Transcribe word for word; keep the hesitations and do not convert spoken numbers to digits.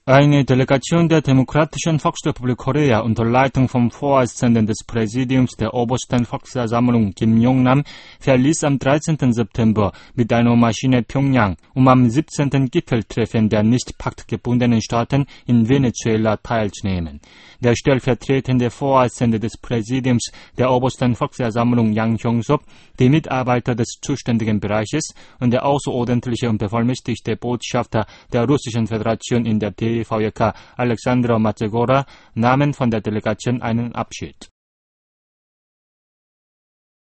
Eine Delegation der Demokratischen Volksrepublik Korea unter Leitung vom Vorsitzenden des Präsidiums der Obersten Volksversammlung Kim Yong-nam verließ am dreizehnten September mit einer Maschine Pyongyang, um am siebzehnten Gipfeltreffen der nicht paktgebundenen Staaten in Venezuela teilzunehmen. Der stellvertretende Vorsitzende des Präsidiums der Obersten Volksversammlung Yang Hyong-sop, die Mitarbeiter des zuständigen Bereiches und der außerordentliche und bevollmächtigte Botschafter der Russischen Föderation in der D V K Alexandra Matsegora nahmen von der Delegation einen Abschied.